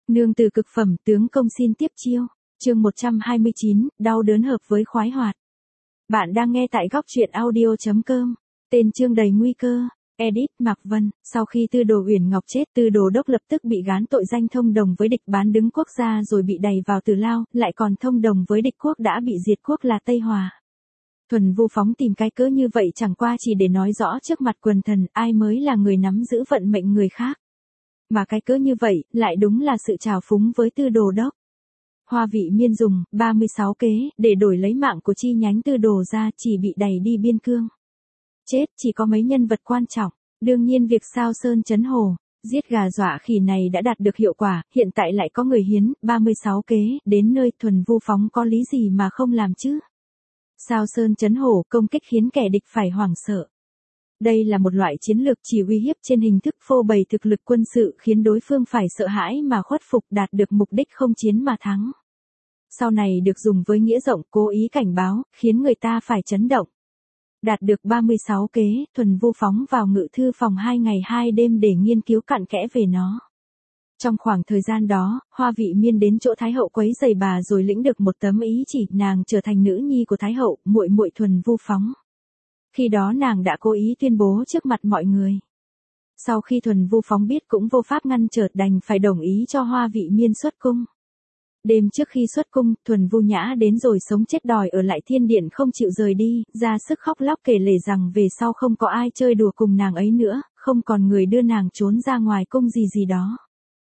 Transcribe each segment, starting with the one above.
Nương từ cực phẩm, tướng công xin tiếp chiêu. Chương 129, đau đớn hợp với khoái hoạt. Bạn đang nghe tại góc truyện audio.com. Tên chương đầy nguy cơ. Edit Mạc Vân. Sau khi Tư Đồ Uyển Ngọc chết, Tư Đồ Đốc lập tức bị gán tội danh thông đồng với địch bán đứng quốc gia rồi bị đày vào tử lao, lại còn thông đồng với địch quốc đã bị diệt quốc là Tây Hòa. Thuần Vu Phóng tìm cái cớ như vậy chẳng qua chỉ để nói rõ trước mặt quần thần ai mới là người nắm giữ vận mệnh người khác. Mà cái cớ như vậy lại đúng là sự trào phúng với Tư Đồ Đốc. Hoa Vị Miên dùng 36 kế để đổi lấy mạng của chi nhánh Tư Đồ ra, chỉ bị đày đi biên cương. Chết chỉ có mấy nhân vật quan trọng, đương nhiên việc Sao Sơn trấn hồ, giết gà dọa khỉ này đã đạt được hiệu quả, hiện tại lại có người hiến 36 kế đến nơi, Thuần Vu Phóng có lý gì mà không làm chứ? Sao Sơn trấn hổ công kích khiến kẻ địch phải hoảng sợ. Đây là một loại chiến lược chỉ uy hiếp trên hình thức phô bày thực lực quân sự, khiến đối phương phải sợ hãi mà khuất phục, đạt được mục đích không chiến mà thắng. Sau này được dùng với nghĩa rộng, cố ý cảnh báo, khiến người ta phải chấn động. Đạt được 36 kế, Thuần Vu Phóng vào ngự thư phòng 2 ngày 2 đêm để nghiên cứu cặn kẽ về nó. Trong khoảng thời gian đó, Hoa Vị Miên đến chỗ Thái hậu quấy giày bà rồi lĩnh được một tấm ý chỉ, nàng trở thành nữ nhi của Thái hậu, muội muội Thuần Vu Phóng. Khi đó nàng đã cố ý tuyên bố trước mặt mọi người. Sau khi Thuần Vu Phóng biết cũng vô pháp ngăn trở, đành phải đồng ý cho Hoa Vị Miên xuất cung. Đêm trước khi xuất cung, Thuần Vu Nhã đến rồi sống chết đòi ở lại thiên điện không chịu rời đi, ra sức khóc lóc kể lể rằng về sau không có ai chơi đùa cùng nàng ấy nữa, không còn người đưa nàng trốn ra ngoài cung gì đó.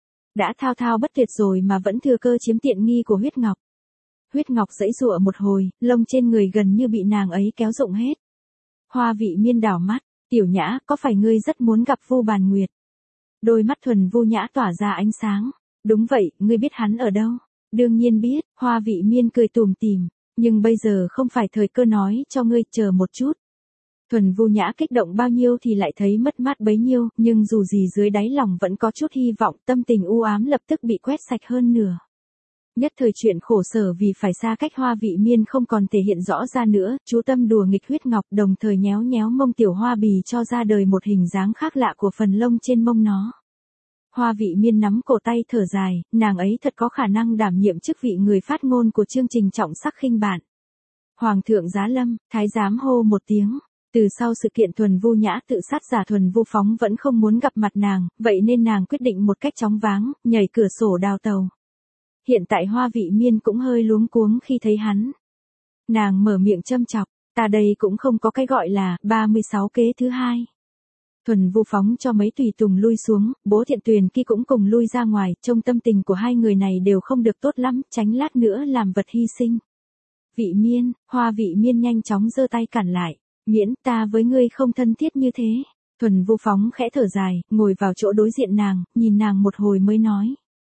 Đã thao thao bất tuyệt rồi mà vẫn thừa cơ chiếm tiện nghi của Huyết Ngọc. Huyết Ngọc giãy giụa một hồi, lông trên người gần như bị nàng ấy kéo rụng hết. Hoa Vị Miên đảo mắt, Tiểu Nhã, có phải ngươi rất muốn gặp Vu Bàn Nguyệt? Đôi mắt Thuần Vu Nhã tỏa ra ánh sáng. Đúng vậy, ngươi biết hắn ở đâu? Đương nhiên biết, Hoa Vị Miên cười tủm tỉm, nhưng bây giờ không phải thời cơ nói cho ngươi, chờ một chút. Thuần Vu Nhã kích động bao nhiêu thì lại thấy mất mát bấy nhiêu, nhưng dù gì dưới đáy lòng vẫn có chút hy vọng, tâm tình u ám lập tức bị quét sạch hơn nửa. Nhất thời chuyện khổ sở vì phải xa cách Hoa Vị Miên không còn thể hiện rõ ra nữa, chú tâm đùa nghịch Huyết Ngọc, đồng thời nhéo nhéo mông Tiểu Hoa Bì cho ra đời một hình dáng khác lạ của phần lông trên mông nó. Hoa Vị Miên nắm cổ tay thở dài, nàng ấy thật có khả năng đảm nhiệm chức vị người phát ngôn của chương trình trọng sắc khinh bạn. Hoàng thượng giá lâm, thái giám hô một tiếng. Từ sau sự kiện Thuần Vu Nhã tự sát giả, Thuần Vu Phóng vẫn không muốn gặp mặt nàng, vậy nên nàng quyết định một cách chóng váng, nhảy cửa sổ đào tàu. Hiện tại Hoa Vị Miên cũng hơi luống cuống khi thấy hắn. Nàng mở miệng châm chọc, ta đây cũng không có cái gọi là 36 kế thứ hai. Thuần Vu Phóng cho mấy tùy tùng lui xuống, Bố Thiện Tuyền kia cũng cùng lui ra ngoài, trông tâm tình của hai người này đều không được tốt lắm, tránh lát nữa làm vật hy sinh. Vị Miên, Hoa Vị Miên nhanh chóng giơ tay cản lại. Miễn, ta với ngươi không thân thiết như thế. Thuần Vu Phóng khẽ thở dài, ngồi vào chỗ đối diện nàng, nhìn nàng một hồi mới nói.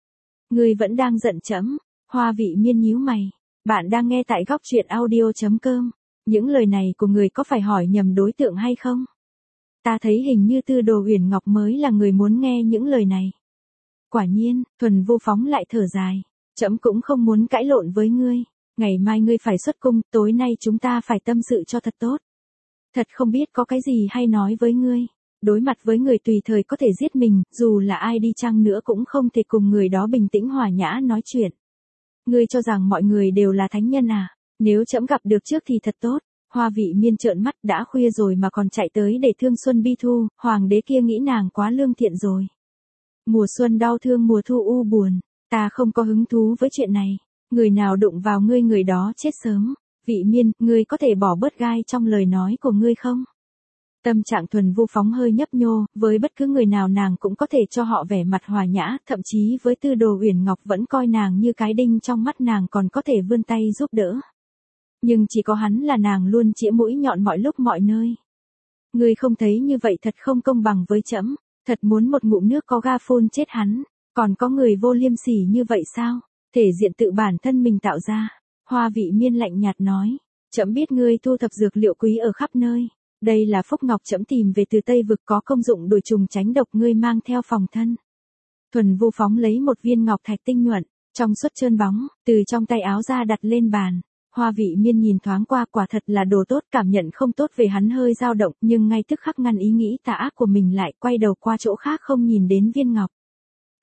Ngươi vẫn đang giận trẫm. Hoa Vị Miên nhíu mày. Bạn đang nghe tại góc truyện audio.com. Những lời này của người có phải hỏi nhầm đối tượng hay không? Ta thấy hình như Tư Đồ Uyển Ngọc mới là người muốn nghe những lời này. Quả nhiên, Thuần Vu Phóng lại thở dài. Trẫm cũng không muốn cãi lộn với ngươi. Ngày mai ngươi phải xuất cung, tối nay chúng ta phải tâm sự cho thật tốt. Thật không biết có cái gì hay nói với ngươi. Đối mặt với người tùy thời có thể giết mình, dù là ai đi chăng nữa cũng không thể cùng người đó bình tĩnh hòa nhã nói chuyện. Ngươi cho rằng mọi người đều là thánh nhân à? Nếu trẫm gặp được trước thì thật tốt. Hoa Vị Miên trợn mắt, đã khuya rồi mà còn chạy tới để thương xuân bi thu, hoàng đế kia nghĩ nàng quá lương thiện rồi. Mùa xuân đau thương, mùa thu u buồn, ta không có hứng thú với chuyện này. Người nào đụng vào ngươi người đó chết sớm. Vị Miên, ngươi có thể bỏ bớt gai trong lời nói của ngươi không? Tâm trạng Thuần Vu Phóng hơi nhấp nhô, với bất cứ người nào nàng cũng có thể cho họ vẻ mặt hòa nhã, thậm chí với Tư Đồ Uyển Ngọc vẫn coi nàng như cái đinh trong mắt, nàng còn có thể vươn tay giúp đỡ. Nhưng chỉ có hắn là nàng luôn chĩa mũi nhọn mọi lúc mọi nơi. Ngươi không thấy như vậy thật không công bằng với trẫm, thật muốn một ngụm nước có ga phun chết hắn, còn có người vô liêm sỉ như vậy sao? Thể diện tự bản thân mình tạo ra. Hoa Vị Miên lạnh nhạt nói, trẫm biết ngươi thu thập dược liệu quý ở khắp nơi. Đây là phúc ngọc trẫm tìm về từ Tây Vực, có công dụng đuổi trùng tránh độc, ngươi mang theo phòng thân. Thuần Vu Phóng lấy một viên ngọc thạch tinh nhuận, trong suốt trơn bóng, từ trong tay áo ra đặt lên bàn. Hoa Vị Miên nhìn thoáng qua, quả thật là đồ tốt, cảm nhận không tốt về hắn hơi dao động, nhưng ngay tức khắc ngăn ý nghĩ tà ác của mình lại, quay đầu qua chỗ khác không nhìn đến viên ngọc.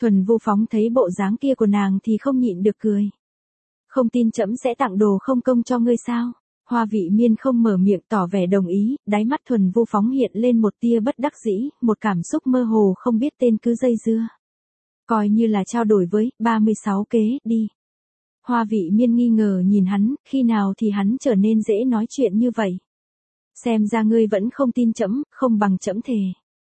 Thuần Vu Phóng thấy bộ dáng kia của nàng thì không nhịn được cười. Không tin trẫm sẽ tặng đồ không công cho ngươi sao? Hoa Vị Miên không mở miệng tỏ vẻ đồng ý, đáy mắt Thuần Vu Phóng hiện lên một tia bất đắc dĩ, một cảm xúc mơ hồ không biết tên cứ dây dưa. Coi như là trao đổi với 36 kế, đi. Hoa Vị Miên nghi ngờ nhìn hắn, khi nào thì hắn trở nên dễ nói chuyện như vậy. Xem ra ngươi vẫn không tin trẫm, không bằng trẫm thề.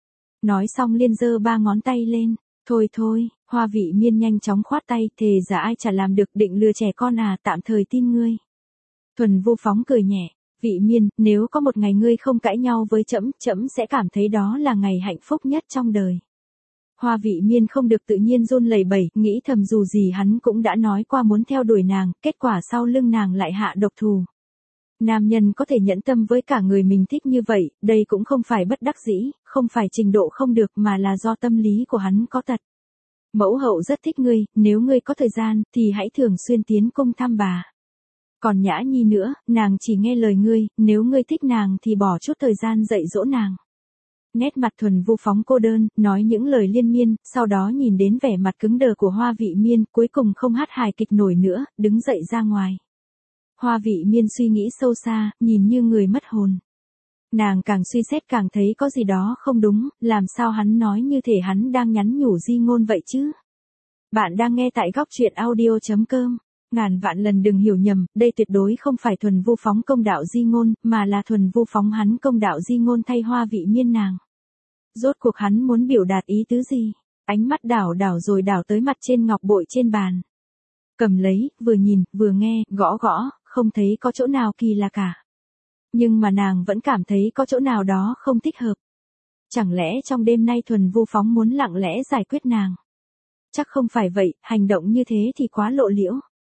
Nói xong liên giơ 3 ngón tay lên. Thôi thôi, Hoa Vị Miên nhanh chóng khoát tay, thề giả ai chả làm được, định lừa trẻ con à, tạm thời tin ngươi. Thuần Vu Phóng cười nhẹ, Vị Miên, nếu có một ngày ngươi không cãi nhau với trẫm, trẫm sẽ cảm thấy đó là ngày hạnh phúc nhất trong đời. Hoa Vị Miên không được tự nhiên run lẩy bẩy, nghĩ thầm dù gì hắn cũng đã nói qua muốn theo đuổi nàng, kết quả sau lưng nàng lại hạ độc thủ. Nam nhân có thể nhẫn tâm với cả người mình thích như vậy, đây cũng không phải bất đắc dĩ, không phải trình độ không được mà là do tâm lý của hắn có tật. Mẫu hậu rất thích ngươi, nếu ngươi có thời gian, thì hãy thường xuyên tiến cung thăm bà. Còn Nhã Nhi nữa, nàng chỉ nghe lời ngươi, nếu ngươi thích nàng thì bỏ chút thời gian dạy dỗ nàng. Nét mặt Thuần Vu Phóng cô đơn, nói những lời liên miên, sau đó nhìn đến vẻ mặt cứng đờ của Hoa Vị Miên, cuối cùng không hát hài kịch nổi nữa, đứng dậy ra ngoài. Hoa Vị Miên suy nghĩ sâu xa, nhìn như người mất hồn. Nàng càng suy xét càng thấy có gì đó không đúng, làm sao hắn nói như thể hắn đang nhắn nhủ di ngôn vậy chứ. Bạn đang nghe tại góc truyện audio.com. Ngàn vạn lần đừng hiểu nhầm, đây tuyệt đối không phải Thuần Vu Phóng công đạo di ngôn, mà là Thuần Vu Phóng hắn công đạo di ngôn thay Hoa Vị Miên nàng. Rốt cuộc hắn muốn biểu đạt ý tứ gì? Ánh mắt đảo đảo rồi đảo tới mặt trên ngọc bội trên bàn. Cầm lấy, vừa nhìn, vừa nghe, gõ gõ, không thấy có chỗ nào kỳ lạ cả. Nhưng mà nàng vẫn cảm thấy có chỗ nào đó không thích hợp. Chẳng lẽ trong đêm nay Thuần Vu Phóng muốn lặng lẽ giải quyết nàng? Chắc không phải vậy, hành động như thế thì quá lộ liễu.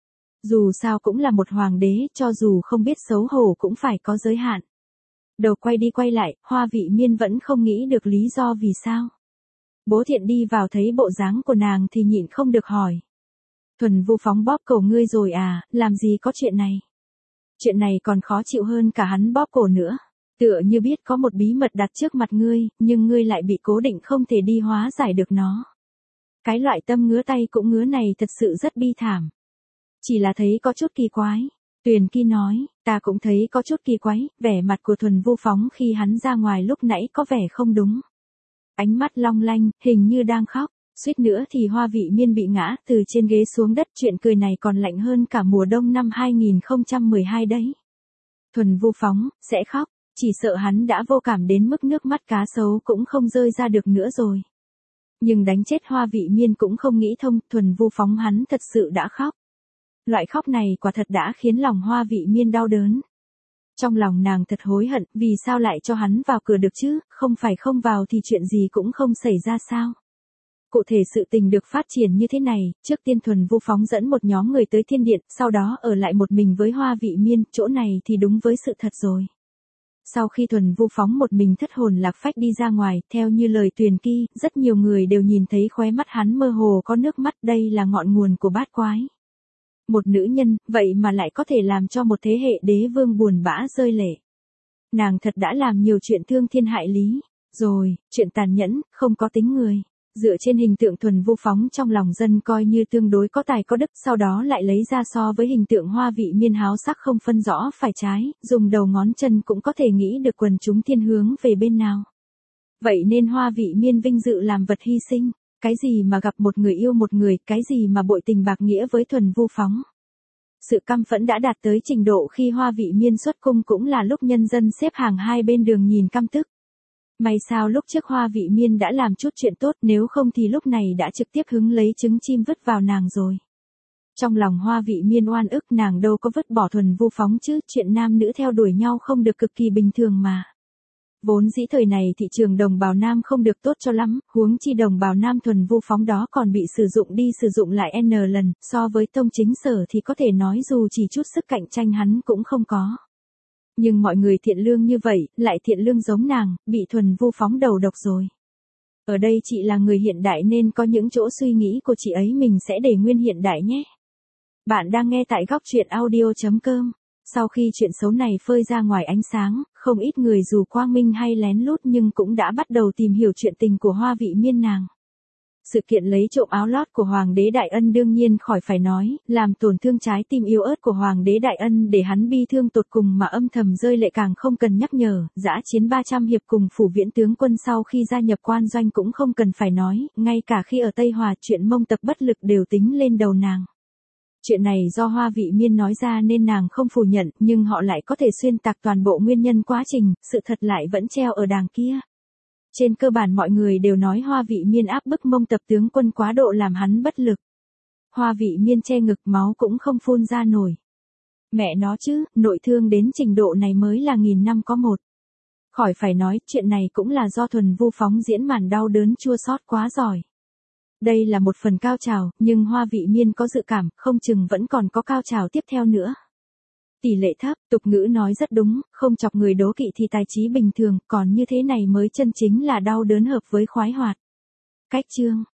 Dù sao cũng là một hoàng đế, cho dù không biết xấu hổ cũng phải có giới hạn. Đầu quay đi quay lại, Hoa Vị Miên vẫn không nghĩ được lý do vì sao. Bố Thiện đi vào thấy bộ dáng của nàng thì nhịn không được hỏi. Thuần Vu Phóng bóp cổ ngươi rồi à, làm gì có chuyện này? Chuyện này còn khó chịu hơn cả hắn bóp cổ nữa. Tựa như biết có một bí mật đặt trước mặt ngươi, nhưng ngươi lại bị cố định không thể đi hóa giải được nó. Cái loại tâm ngứa tay cũng ngứa này thật sự rất bi thảm. Chỉ là thấy có chút kỳ quái. Tuyền Ki nói, ta cũng thấy có chút kỳ quái, vẻ mặt của Thuần Vu Phóng khi hắn ra ngoài lúc nãy có vẻ không đúng. Ánh mắt long lanh, hình như đang khóc, suýt nữa thì Hoa Vị Miên bị ngã từ trên ghế xuống đất, chuyện cười này còn lạnh hơn cả mùa đông năm 2012 đấy. Thuần Vu Phóng, sẽ khóc, chỉ sợ hắn đã vô cảm đến mức nước mắt cá sấu cũng không rơi ra được nữa rồi. Nhưng đánh chết Hoa Vị Miên cũng không nghĩ thông, Thuần Vu Phóng hắn thật sự đã khóc. Loại khóc này quả thật đã khiến lòng Hoa Vị Miên đau đớn. Trong lòng nàng thật hối hận, vì sao lại cho hắn vào cửa được chứ, không phải không vào thì chuyện gì cũng không xảy ra sao. Cụ thể sự tình được phát triển như thế này, trước tiên Thuần Vu Phóng dẫn một nhóm người tới thiên điện, sau đó ở lại một mình với Hoa Vị Miên, chỗ này thì đúng với sự thật rồi. Sau khi Thuần Vu Phóng một mình thất hồn lạc phách đi ra ngoài, theo như lời Tuyền Ki, rất nhiều người đều nhìn thấy khóe mắt hắn mơ hồ có nước mắt, đây là ngọn nguồn của bát quái. Một nữ nhân, vậy mà lại có thể làm cho một thế hệ đế vương buồn bã rơi lệ. Nàng thật đã làm nhiều chuyện thương thiên hại lý, rồi, chuyện tàn nhẫn, không có tính người. Dựa trên hình tượng Thuần Vu Phóng trong lòng dân coi như tương đối có tài có đức, sau đó lại lấy ra so với hình tượng Hoa Vị Miên háo sắc không phân rõ phải trái, dùng đầu ngón chân cũng có thể nghĩ được quần chúng thiên hướng về bên nào. Vậy nên Hoa Vị Miên vinh dự làm vật hy sinh, cái gì mà gặp một người yêu một người, cái gì mà bội tình bạc nghĩa với Thuần Vu Phóng. Sự căm phẫn đã đạt tới trình độ khi Hoa Vị Miên xuất cung cũng là lúc nhân dân xếp hàng hai bên đường nhìn căm tức. May sao lúc trước Hoa Vị Miên đã làm chút chuyện tốt, nếu không thì lúc này đã trực tiếp hứng lấy trứng chim vứt vào nàng rồi. Trong lòng Hoa Vị Miên oan ức, nàng đâu có vứt bỏ Thuần Vu Phóng chứ, chuyện nam nữ theo đuổi nhau không được cực kỳ bình thường mà. Vốn dĩ thời này thị trường đồng bào nam không được tốt cho lắm, huống chi đồng bào nam Thuần Vu Phóng đó còn bị sử dụng đi sử dụng lại n lần, so với Tông Chính Sở thì có thể nói dù chỉ chút sức cạnh tranh hắn cũng không có. Nhưng mọi người thiện lương như vậy, lại thiện lương giống nàng, bị Thuần Vu Phóng đầu độc rồi. Ở đây chị là người hiện đại nên có những chỗ suy nghĩ của chị ấy mình sẽ để nguyên hiện đại nhé. Bạn đang nghe tại góc truyện audio.com. Sau khi chuyện xấu này phơi ra ngoài ánh sáng, không ít người dù quang minh hay lén lút nhưng cũng đã bắt đầu tìm hiểu chuyện tình của Hoa Vị Miên nàng. Sự kiện lấy trộm áo lót của Hoàng đế Đại Ân đương nhiên khỏi phải nói, làm tổn thương trái tim yếu ớt của Hoàng đế Đại Ân để hắn bi thương tột cùng mà âm thầm rơi lệ càng không cần nhắc nhở, dã chiến 300 hiệp cùng phủ viễn tướng quân sau khi gia nhập quan doanh cũng không cần phải nói, ngay cả khi ở Tây Hòa chuyện Mông Tập bất lực đều tính lên đầu nàng. Chuyện này do Hoa Vị Miên nói ra nên nàng không phủ nhận, nhưng họ lại có thể xuyên tạc toàn bộ nguyên nhân quá trình, sự thật lại vẫn treo ở đàng kia. Trên cơ bản mọi người đều nói Hoa Vị Miên áp bức Mông Tập tướng quân quá độ làm hắn bất lực. Hoa Vị Miên che ngực máu cũng không phun ra nổi. Mẹ nó chứ, nội thương đến trình độ này mới là 1000 năm có một. Khỏi phải nói, chuyện này cũng là do Thuần Vu phóng diễn màn đau đớn chua xót quá giỏi. Đây là một phần cao trào, nhưng Hoa Vị Miên có dự cảm, không chừng vẫn còn có cao trào tiếp theo nữa. Tỷ lệ thấp, tục ngữ nói rất đúng, không chọc người đố kỵ thì tài trí bình thường, còn như thế này mới chân chính là đau đớn hợp với khoái hoạt. Cách chương